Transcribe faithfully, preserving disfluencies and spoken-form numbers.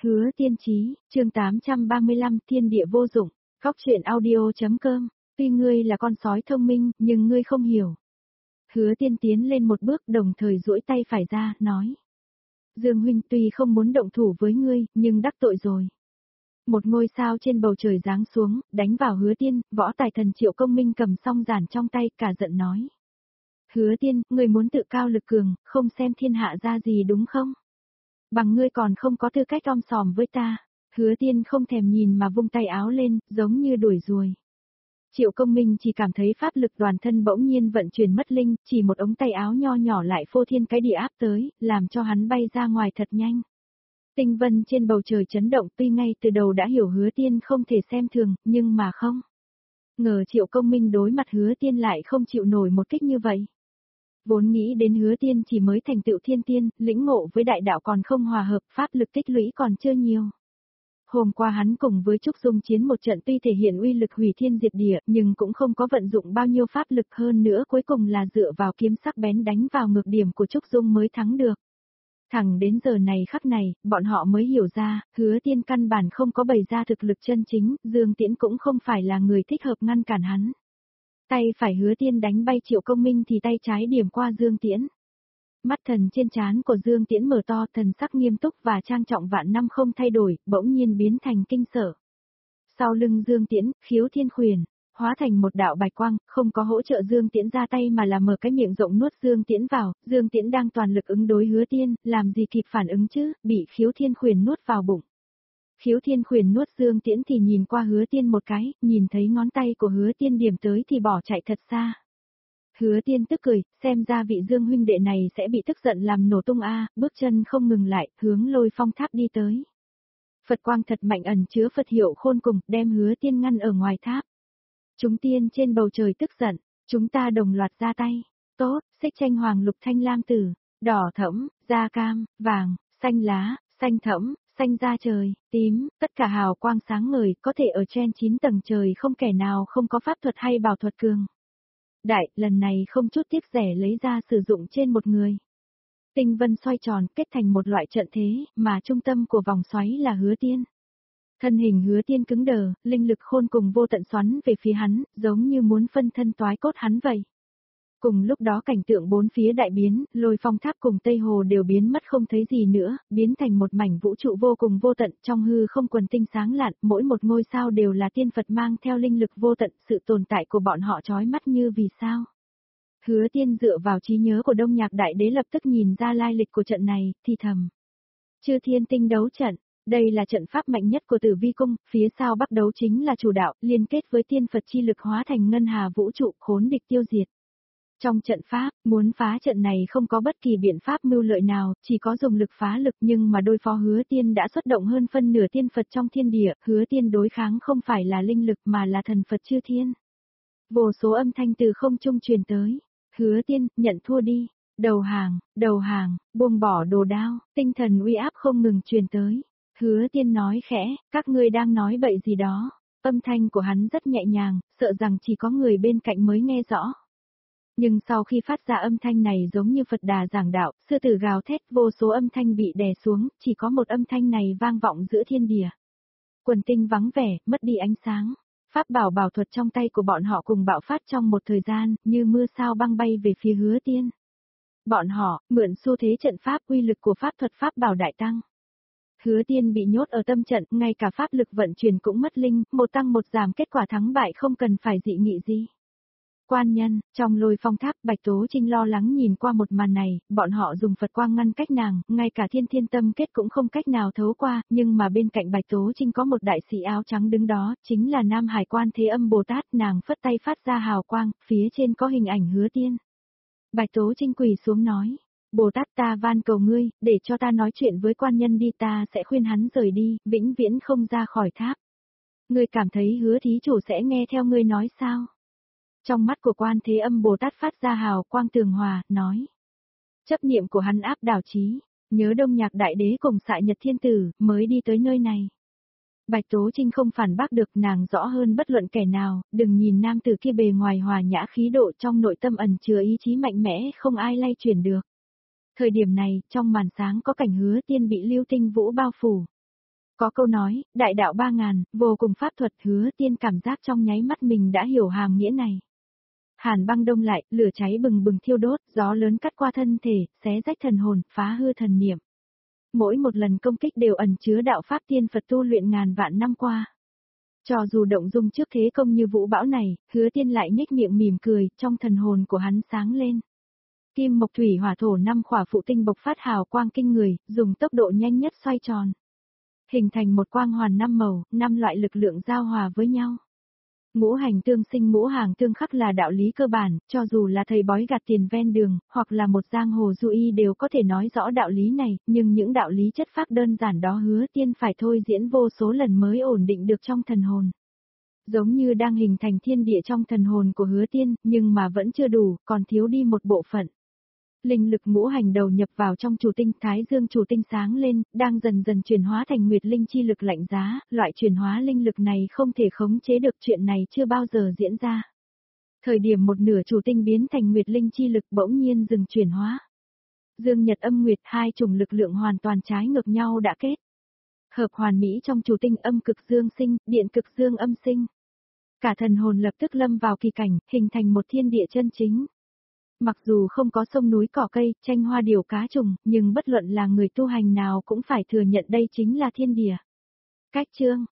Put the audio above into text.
Hứa Tiên Chí, chương tám trăm ba mươi lăm Thiên địa vô dụng, Cóc truyện audio.com, tuy ngươi là con sói thông minh, nhưng ngươi không hiểu. Hứa Tiên tiến lên một bước đồng thời duỗi tay phải ra, nói. Dương huynh tuy không muốn động thủ với ngươi, nhưng đắc tội rồi. Một ngôi sao trên bầu trời giáng xuống, đánh vào Hứa Tiên, võ tài thần Triệu Công Minh cầm song giản trong tay, cả giận nói. Hứa Tiên, ngươi muốn tự cao lực cường, không xem thiên hạ ra gì đúng không? Bằng ngươi còn không có tư cách om sòm với ta. Hứa Tiên không thèm nhìn mà vung tay áo lên, giống như đuổi ruồi. Triệu Công Minh chỉ cảm thấy pháp lực toàn thân bỗng nhiên vận chuyển mất linh, chỉ một ống tay áo nho nhỏ lại phô thiên cái địa áp tới, làm cho hắn bay ra ngoài thật nhanh. Tinh vân trên bầu trời chấn động, tuy ngay từ đầu đã hiểu Hứa Tiên không thể xem thường, nhưng mà không. Ngờ Triệu Công Minh đối mặt Hứa Tiên lại không chịu nổi một kích như vậy. Vốn nghĩ đến Hứa Tiên chỉ mới thành tựu thiên tiên, lĩnh ngộ với đại đạo còn không hòa hợp, pháp lực tích lũy còn chưa nhiều. Hôm qua hắn cùng với Trúc Dung chiến một trận tuy thể hiện uy lực hủy thiên diệt địa, nhưng cũng không có vận dụng bao nhiêu pháp lực, hơn nữa cuối cùng là dựa vào kiếm sắc bén đánh vào ngược điểm của Trúc Dung mới thắng được. Thẳng đến giờ này khắc này, bọn họ mới hiểu ra, Hứa Tiên căn bản không có bày ra thực lực chân chính, Dương Tiễn cũng không phải là người thích hợp ngăn cản hắn. Tay phải Hứa Tiên đánh bay Triệu Công Minh thì tay trái điểm qua Dương Tiễn. Mắt thần trên trán của Dương Tiễn mở to, thần sắc nghiêm túc và trang trọng vạn năm không thay đổi, bỗng nhiên biến thành kinh sợ. Sau lưng Dương Tiễn, Khiếu Thiên Khuyển, hóa thành một đạo bạch quang, không có hỗ trợ Dương Tiễn ra tay mà là mở cái miệng rộng nuốt Dương Tiễn vào, Dương Tiễn đang toàn lực ứng đối Hứa Tiên, làm gì kịp phản ứng chứ, bị Khiếu Thiên Khuyển nuốt vào bụng. Khiếu Thiên Khuyển nuốt Dương Tiễn thì nhìn qua Hứa Tiên một cái, nhìn thấy ngón tay của Hứa Tiên điểm tới thì bỏ chạy thật xa. Hứa Tiên tức cười, xem ra vị Dương huynh đệ này sẽ bị tức giận làm nổ tung a, bước chân không ngừng lại, hướng Lôi Phong Tháp đi tới. Phật quang thật mạnh ẩn chứa Phật hiệu khôn cùng, đem Hứa Tiên ngăn ở ngoài tháp. Chúng tiên trên bầu trời tức giận, chúng ta đồng loạt ra tay. Tốt, xích tranh hoàng lục thanh lam tử, đỏ thẫm, da cam, vàng, xanh lá, xanh thẫm, xanh da trời, tím, tất cả hào quang sáng ngời, có thể ở trên chín tầng trời không kẻ nào không có pháp thuật hay bảo thuật cường. Đại, lần này không chút tiếc rẻ lấy ra sử dụng trên một người. Tinh vân xoay tròn, kết thành một loại trận thế, mà trung tâm của vòng xoáy là Hứa Tiên. Thân hình Hứa Tiên cứng đờ, linh lực khôn cùng vô tận xoắn về phía hắn, giống như muốn phân thân toái cốt hắn vậy. Cùng lúc đó cảnh tượng bốn phía đại biến, Lôi Phong Tháp cùng Tây Hồ đều biến mất không thấy gì nữa, biến thành một mảnh vũ trụ vô cùng vô tận, trong hư không quần tinh sáng lạn, mỗi một ngôi sao đều là tiên Phật mang theo linh lực vô tận, sự tồn tại của bọn họ chói mắt như vì sao. Hứa Tiên dựa vào trí nhớ của Đông Nhạc Đại Đế lập tức nhìn ra lai lịch của trận này, thì thầm. Chư thiên tinh đấu trận, đây là trận pháp mạnh nhất của Tử Vi Cung, phía sau bắc đấu chính là chủ đạo, liên kết với tiên Phật chi lực hóa thành ngân hà vũ trụ khốn địch tiêu diệt. Trong trận pháp, muốn phá trận này không có bất kỳ biện pháp mưu lợi nào, chỉ có dùng lực phá lực, nhưng mà đối phó Hứa Tiên đã xuất động hơn phân nửa tiên Phật trong thiên địa, Hứa Tiên đối kháng không phải là linh lực mà là thần Phật chư thiên. Vô số âm thanh từ không trung truyền tới, Hứa Tiên, nhận thua đi, đầu hàng, đầu hàng, buông bỏ đồ đao, tinh thần uy áp không ngừng truyền tới. Hứa Tiên nói khẽ, các ngươi đang nói bậy gì đó, âm thanh của hắn rất nhẹ nhàng, sợ rằng chỉ có người bên cạnh mới nghe rõ. Nhưng sau khi phát ra âm thanh này giống như Phật Đà giảng đạo, sư tử gào thét, vô số âm thanh bị đè xuống, chỉ có một âm thanh này vang vọng giữa thiên địa. Quần tinh vắng vẻ, mất đi ánh sáng. Pháp bảo bảo thuật trong tay của bọn họ cùng bạo phát trong một thời gian, như mưa sao băng bay về phía Hứa Tiên. Bọn họ, mượn xu thế trận pháp, uy lực của pháp thuật pháp bảo đại tăng. Hứa Tiên bị nhốt ở tâm trận, ngay cả pháp lực vận chuyển cũng mất linh, một tăng một giảm, kết quả thắng bại không cần phải dị nghị gì. Quan nhân, trong Lôi Phong Tháp, Bạch Tố Trinh lo lắng nhìn qua một màn này, bọn họ dùng Phật quang ngăn cách nàng, ngay cả thiên thiên tâm kết cũng không cách nào thấu qua, nhưng mà bên cạnh Bạch Tố Trinh có một đại sĩ áo trắng đứng đó, chính là Nam Hải Quan Thế Âm Bồ Tát, nàng phất tay phát ra hào quang, phía trên có hình ảnh Hứa Tiên. Bạch Tố Trinh quỳ xuống nói, Bồ Tát ta van cầu ngươi, để cho ta nói chuyện với quan nhân đi, ta sẽ khuyên hắn rời đi, vĩnh viễn không ra khỏi tháp. Ngươi cảm thấy Hứa thí chủ sẽ nghe theo ngươi nói sao? Trong mắt của Quan Thế Âm Bồ Tát phát ra hào quang tường hòa, nói. Chấp niệm của hắn áp đảo trí, nhớ Đông Nhạc Đại Đế cùng Xạ Nhật Thiên Tử, mới đi tới nơi này. Bạch Tố Trinh không phản bác được, nàng rõ hơn bất luận kẻ nào, đừng nhìn nam tử kia bề ngoài hòa nhã khí độ, trong nội tâm ẩn chứa ý chí mạnh mẽ không ai lay chuyển được. Thời điểm này, trong màn sáng có cảnh Hứa Tiên bị lưu tinh vũ bao phủ. Có câu nói, đại đạo ba ngàn, vô cùng pháp thuật, Hứa Tiên cảm giác trong nháy mắt mình đã hiểu hàm nghĩa này. Hàn băng đông lại, lửa cháy bừng bừng thiêu đốt, gió lớn cắt qua thân thể, xé rách thần hồn, phá hư thần niệm. Mỗi một lần công kích đều ẩn chứa đạo pháp tiên Phật tu luyện ngàn vạn năm qua. Cho dù động dung trước thế công như vũ bão này, Hứa Tiên lại nhếch miệng mỉm cười, trong thần hồn của hắn sáng lên. Kim mộc thủy hỏa thổ năm khỏa phụ tinh bộc phát hào quang kinh người, dùng tốc độ nhanh nhất xoay tròn. Hình thành một quang hoàn năm màu, năm loại lực lượng giao hòa với nhau. Ngũ hành tương sinh ngũ hàng tương khắc là đạo lý cơ bản, cho dù là thầy bói gạt tiền ven đường, hoặc là một giang hồ du y đều có thể nói rõ đạo lý này, nhưng những đạo lý chất phác đơn giản đó Hứa Tiên phải thôi diễn vô số lần mới ổn định được trong thần hồn. Giống như đang hình thành thiên địa trong thần hồn của Hứa Tiên, nhưng mà vẫn chưa đủ, còn thiếu đi một bộ phận. Linh lực ngũ hành đầu nhập vào trong chủ tinh, thái dương chủ tinh sáng lên, đang dần dần chuyển hóa thành nguyệt linh chi lực lạnh giá, loại chuyển hóa linh lực này không thể khống chế được, chuyện này chưa bao giờ diễn ra. Thời điểm một nửa chủ tinh biến thành nguyệt linh chi lực bỗng nhiên dừng chuyển hóa. Dương nhật âm nguyệt hai chủng lực lượng hoàn toàn trái ngược nhau đã kết. Hợp hoàn mỹ trong chủ tinh âm cực dương sinh, điện cực dương âm sinh. Cả thần hồn lập tức lâm vào kỳ cảnh, hình thành một thiên địa chân chính. Mặc dù không có sông núi cỏ cây, tranh hoa điều cá trùng, nhưng bất luận là người tu hành nào cũng phải thừa nhận đây chính là thiên địa. Cách chương